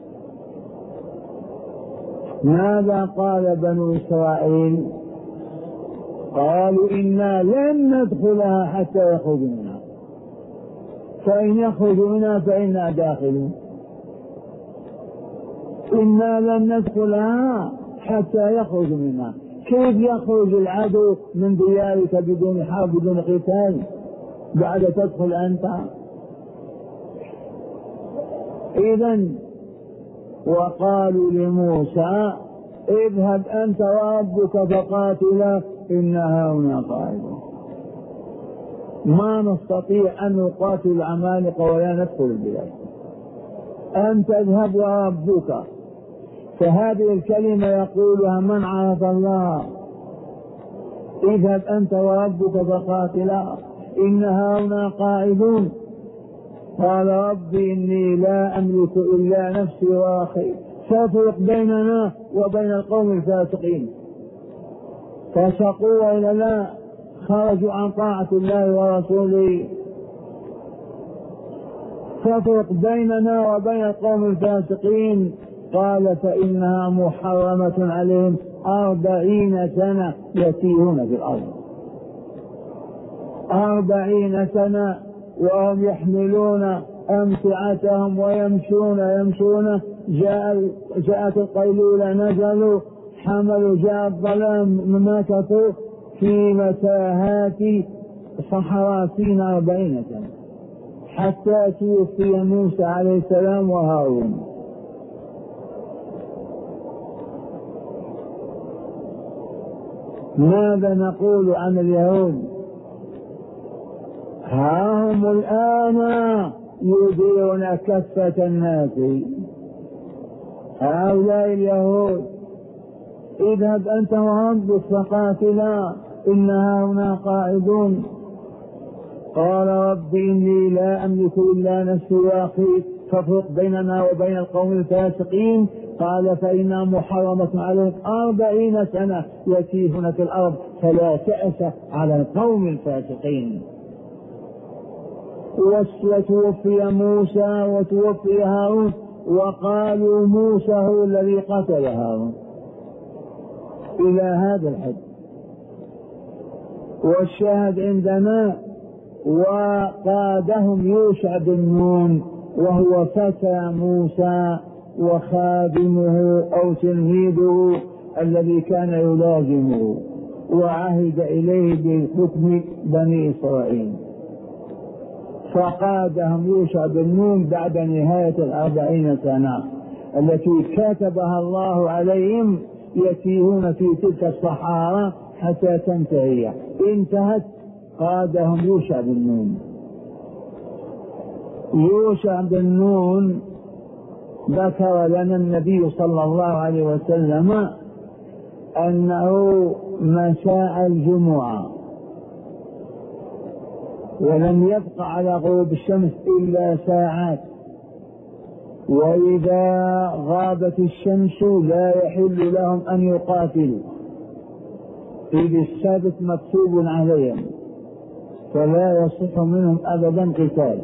ماذا قال بنو إسرائيل؟ قالوا إنا لن ندخلها حتى يخرجوا منها، فإن يخرجوا منها فإنا داخلون. إنا لن ندخلها حتى يخرجوا منها. كيف يخرج العدو من ديارك بدون حرب بدون قتال بعد تدخل أنت؟ إذن وقالوا لموسى اذهب أنت وربك فقاتلا إنا هنا قاعدون. ما نستطيع أن نقاتل العمالقة ولا ندخل البلاد، أنت اذهب وربك. فهذه الكلمة يقولها من عرف الله. اذهب أنت وربك فقاتلا إنا هنا قاعدون. قال ربي إني لا أملك إلا نفسي وأخي فافرق بيننا وبين القوم الفاسقين. فسقوا إلى لا خرجوا عن طاعة الله ورسوله. فافرق بيننا وبين القوم الفاسقين. قال فإنها محرمة عليهم أربعين سنة يتيهون في الأرض. أربعين سنة وهم يحملون أمتعتهم ويمشون يمشون جاء جاءت القيلولة نزلوا حملوا جاء الظلام مكثوا في متاهات صحراء سيناء أربعين سنة حتى توفي موسى عليه السلام وهارون. ماذا نقول عن اليهود؟ ها هم الآن يديرون كفة الناس. هؤلاء اليهود اذهب أنت وربك فقاتلا إنا هنا قاعدون. قال رب إني لا أملك إلا نفسي وأخي فافرق بيننا وبين القوم الفاسقين. قال فإنها محرمة عليهم أربعين سنة يتيهون في الأرض فلا تأس على القوم الفاسقين. وتوفي موسى وتوفي هارون وقالوا موسى هو الذي قتل هارون إلى هذا الحد. والشاهد عندنا وقادهم يوشع بن نون وهو فتى موسى وخادمه أو تلميذه الذي كان يلازمه وعهد إليه بحكم بني إسرائيل. فقادهم يوشع بن نون بعد نهاية الأربعين سنة التي كتبها الله عليهم يتيهون في تلك الصحارى حتى تنتهي. انتهت قادهم يوشع بن نون. يوشع بن نون ذكر لنا النبي صلى الله عليه وسلم أنه مساء الجمعة ولم يبق على غروب الشمس إلا ساعات، وإذا غابت الشمس لا يحل لهم أن يقاتلوا إذ السبت مكتوب عليهم فلا يصح منهم أبدا قتال.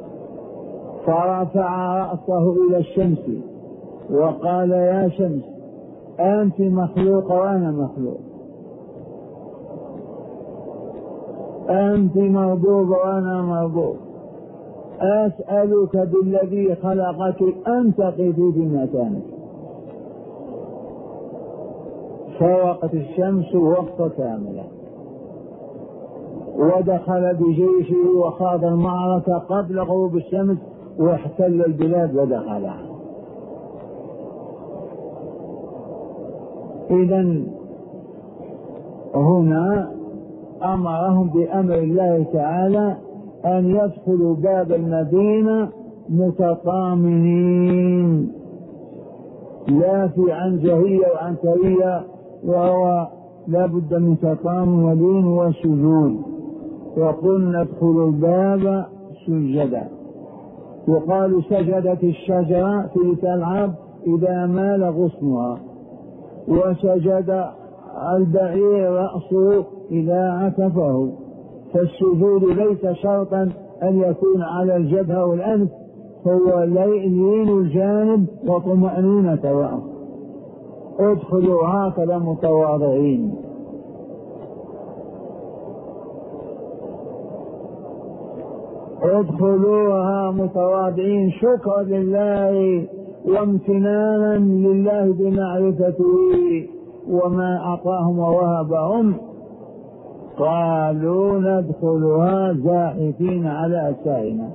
فرفع رأسه إلى الشمس وقال يا شمس أنت مخلوق وأنا مخلوق، أنت مربوب وأنا مربوب، أسألك بالذي خلقك أن تقفي بمكانك. فوقت الشمس وقت كاملا ودخل بجيشه وخاض المعركة قبل غروب الشمس واحتل البلاد ودخلها. إذن هنا أمرهم بأمر الله تعالى أن يدخلوا باب المدينة متطامنين، لا في عنجهية وعنترية، وهو لا بد من تطامن ولين وسجود. وقلنا ادخلوا الباب سجدا. وقالوا سجدت الشجرة في تلعب إذا مال غصنها، وسجد البعير رأسه إذا عكفه. فالسجود ليس شرطا أن يكون على الجبهة والأنف، هو لين الجانب وطمأنينة الرأس. ادخلوا هكذا متواضعين. ادخلوها متواضعين شكرا لله وامتنانا لله بمعرفته وما أعطاهم ووهبهم. قالوا ندخلها زاحفين على أسائنا.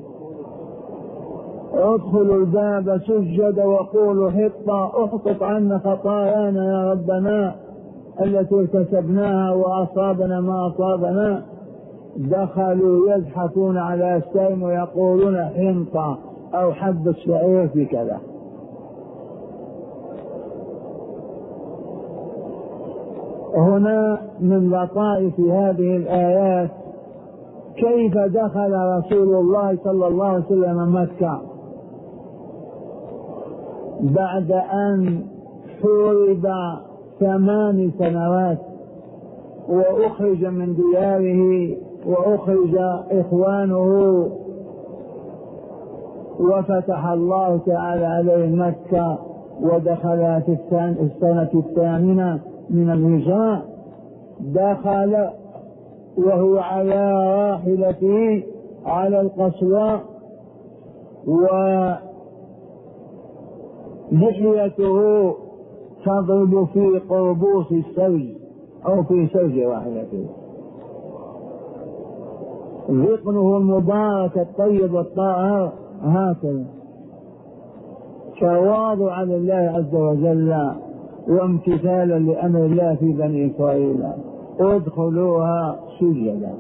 ادخلوا الباب سجدا وقولوا حطة احطط عنا خطايانا يا ربنا التي ارتكبناها وأصابنا ما أصابنا. دخلوا يزحفون على أسائهم ويقولون حنطة أو حب الشعير في كذا. هنا من لطائف هذه الآيات كيف دخل رسول الله صلى الله عليه وسلم مكة بعد أن حورب ثمان سنوات وأخرج من دياره وأخرج إخوانه، وفتح الله تعالى عليه مكة ودخل في السنة الثامنة من الهجرة. دخل وهو على راحلته على القصوى ولحيته تضرب في قربوس السوج أو في سوج راحلته. ذقنه المبارك الطيب الطاهر هكذا تواضعا لله عز وجل وامتثالا لأمر الله في بني إسرائيل. ادخلوها سجدا.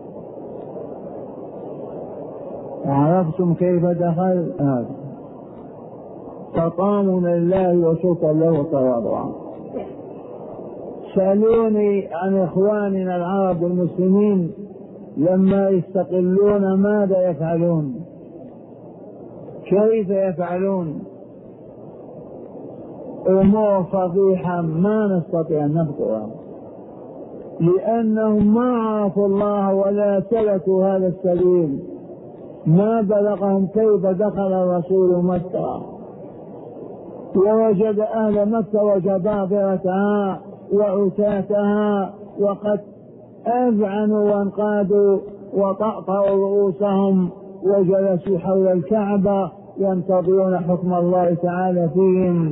عرفتم كيف دخل؟ هذا تطامن لله وشكرا له وتواضعا. سألوني عن إخواننا العرب المسلمين لما يستقلون ماذا يفعلون؟ كيف يفعلون؟ أمور فضيحة ما نستطيع أن نذكرها، لأنهم ما عرفوا الله ولا سلكوا هذا السبيل. ما بلغهم كيف دخل الرسول مكة ووجد أهل مكة وجبابرتها وعتاتها وقد أذعنوا وانقادوا وطأطأوا رؤوسهم وجلسوا حول الكعبة ينتظرون حكم الله تعالى فيهم.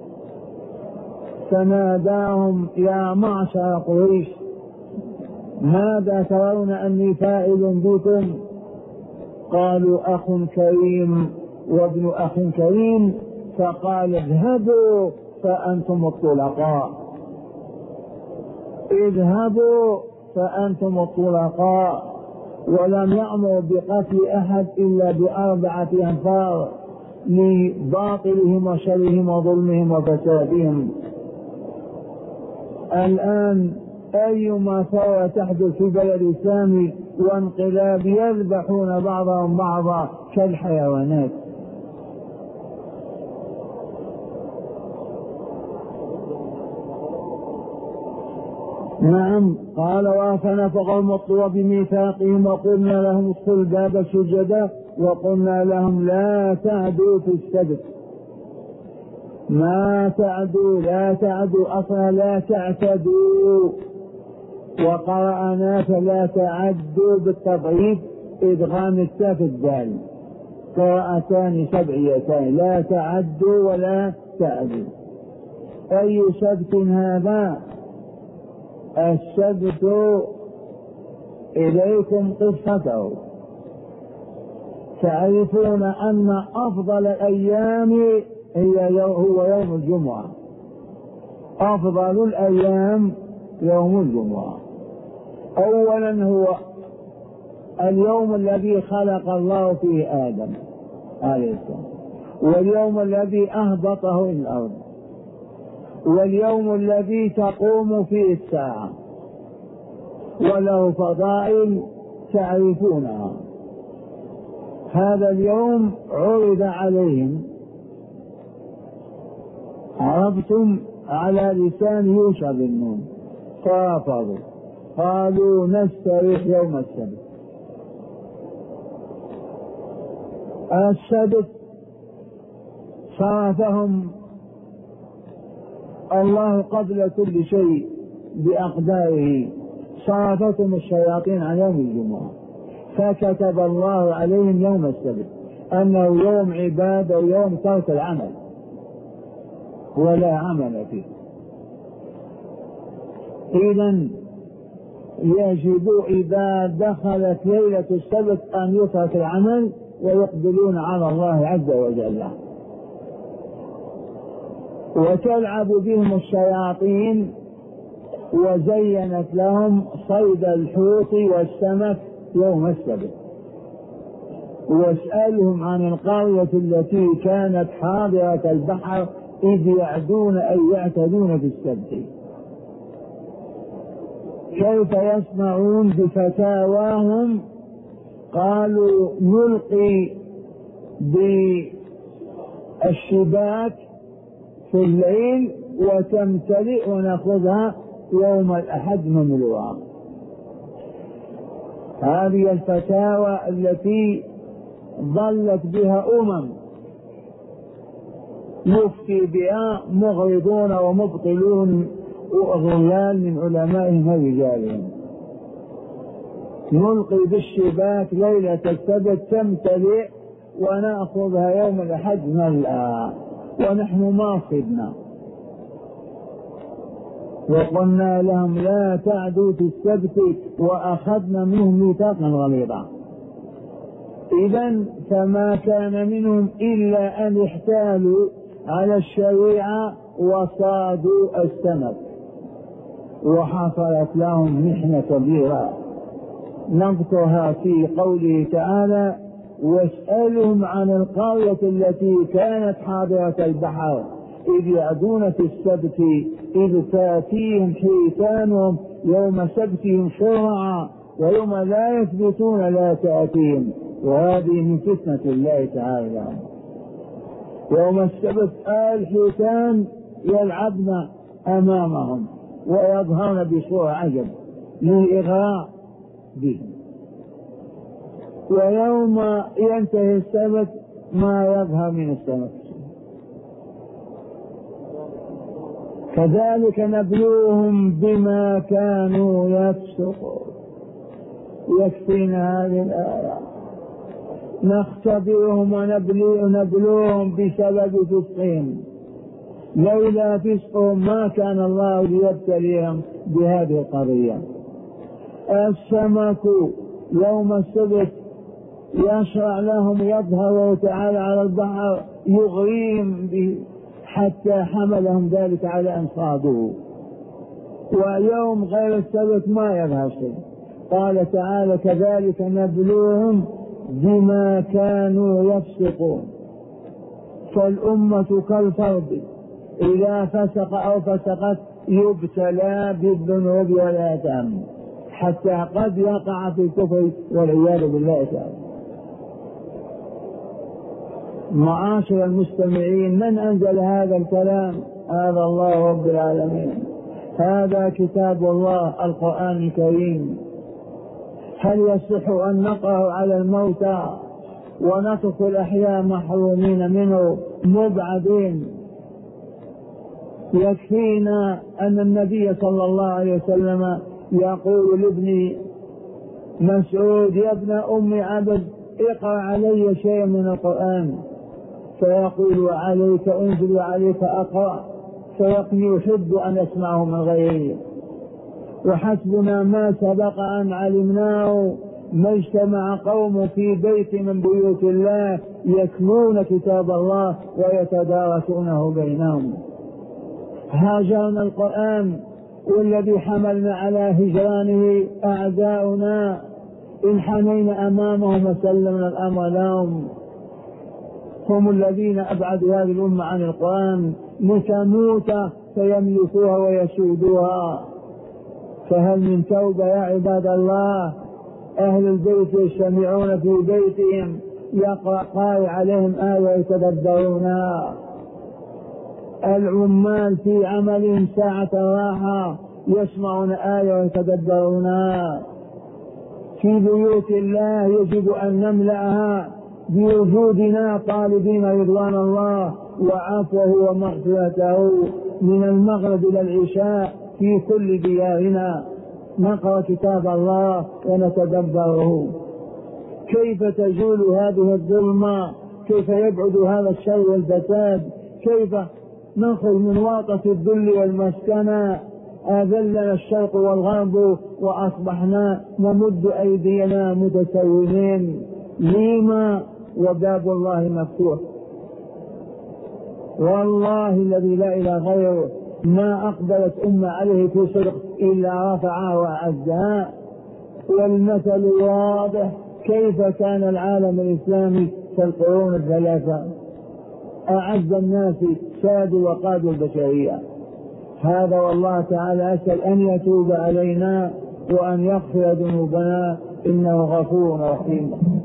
فناداهم يا معشر قريش ماذا ترون أني فاعل بكم؟ قالوا أخ كريم وابن أخ كريم. فقال اذهبوا فأنتم الطلقاء، اذهبوا فأنتم الطلقاء. ولم يأمر بقتل أحد إلا بأربعة أنفار لباطلهم وشرهم وظلمهم وفسادهم. الآن أيما ثورة تحدث في بلد إسلامي وانقلاب يذبحون بعضهم بعضا كالحيوانات. نعم. قال فنفقهم الطوى بميثاقهم وقلنا لهم ادخلوا الباب سجدا وقلنا لهم لا تعدوا في السبت. ما تعدوا لا تعدوا أصلا لا تعتدوا. وقرأنا فلا تعدوا بالتضعيف إدغام التاء في الدال. قراءتان سبعيتان لا تعدوا ولا تعدوا. أي سبت هذا؟ السبت إليكم قصته. تعرفون أن أفضل الأيام هي هو يوم الجمعة. أفضل الأيام يوم الجمعة. أولا هو اليوم الذي خلق الله فيه آدم عليه السلام، واليوم الذي أهبطه إلى الأرض، واليوم الذي تقوم فيه الساعة، وله فضائل تعرفونها. هذا اليوم عرض عليهم، عرفتم، على لسان يوشع بن نون، فرفضوا، قالوا نستريح يوم السبت. السبت صرفهم الله قبل كل شيء بأقداره، صرفتهم الشياطين عن يوم الجمعة، فكتب الله عليهم يوم السبت أنه يوم عبادة ويوم ترك العمل ولا عمل فيه. إذن يجب إذا دخلت ليلة السبت أن يترك العمل ويقبلون على الله عز وجل. وتلعب بهم الشياطين وزينت لهم صيد الحوت والسمك يوم السبت. واسألهم عن القرية التي كانت حاضرة البحر إذ يعدون أي يعتدون في السبت كيف يصنعون بفتاواهم. قالوا نلقي بالشباك في الليل وتمتلئ ونأخذها يوم الأحد مملوءة. هذه الفتاوى التي ضلت بها أمم يفتي بها مغرضون ومبطلون وغيال من علمائهم ورجالهم. نلقي بالشباك ليلة السبت تمتلئ ونأخذها يوم الأحد ملأى، ونحن ما صدنا وقلنا لهم لا تعدوا في السبت وأخذنا منهم ميثاقا غليظا. إذن فما كان منهم إلا أن احتالوا على الشريعة وصادوا السمك، وحصلت لهم محنة كبيرة نذكرها في قوله تعالى واسألهم عن القرية التي كانت حاضرة البحر إذ يعدون في السبت إذ تأتيهم حيتانهم يوم سبتهم شرعا ويوم لا يثبتون لا تأتيهم، وهذه من فتنة الله تعالى. يوم السبت الحيتان يلعبن أمامهم ويظهرن بصورة عجب للإغراء بهم، ويوم ينتهي السبت ما يظهر من السمك. كذلك نبلوهم بما كانوا يفسقون. يكفينا هذه الآية، نختبرهم ونبلوهم بسبب فسقهم، لولا فسقهم ما كان الله ليبتليهم بهذه القضية. السمك يوم السبت يشرع لهم يظهر تعالى على البحر يغريهم به حتى حملهم ذلك على أن صادوا، ويوم غير السبت ما يظهر شيء. قال تعالى كذلك نبلوهم بما كانوا يفسقون. فالأمة كالفرد إذا فسق أو فسقت يبتلى بالذنوب والآثام حتى قد يقع في الكفر والعياذ بالله تعالى. معاشر المستمعين، من أنزل هذا الكلام؟ هذا الله رب العالمين. هذا كتاب الله القرآن الكريم. هل يصح أن نقرأ على الموتى ونترك الأحياء محرومين منه مبعدين؟ يكفينا أن النبي صلى الله عليه وسلم يقول لابن مسعود يا ابن أم عبد اقرأ علي شيء من القرآن، فيقول عليك انزل عليك أقرأ، فيقول يحب أن أسمعه من غيره. وحسبنا ما سبق أن علمناه ما اجتمع قوم في بيت من بيوت الله يتلون كتاب الله ويتدارسونه بينهم. هاجرنا القرآن والذي حملنا على هجرانه أعداؤنا انحنينا أمامهم وسلمنا الأمر لهم. هم الذين أبعدوا هذه الأمة عن القرآن لتموت فيملكوها ويسودوها. فهل من توبة يا عباد الله؟ أهل البيت يجتمعون في بيتهم يقرأ قارئ عليهم آية ويتدبرونها. العمال في عملهم ساعة راحة يسمعون آية ويتدبرونها. في بيوت الله يجب أن نملأها بوجودنا طالبين رضوان الله وعفوه ومغفرته من المغرب إلى العشاء في كل ديارنا نقرأ كتاب الله ونتدبره. كيف تزول هذه الظلمة؟ كيف يبعد هذا الشر والفساد؟ كيف نخرج من واطة الذل والمسكنة؟ أذلنا الشرق والغرب وأصبحنا نمد أيدينا متسولين. لما؟ وباب الله مفتوح. والله الذي لا إله غيره ما أقبلت أمة عليه في صدق إلا رفعها وأعزها. والمثل واضح كيف كان العالم الإسلامي في القرون الثلاثة، أعز الناس سادوا وقادوا البشرية. هذا والله تعالى أسأل أن يتوب علينا وأن يغفر ذنوبنا إنه غفور رحيم.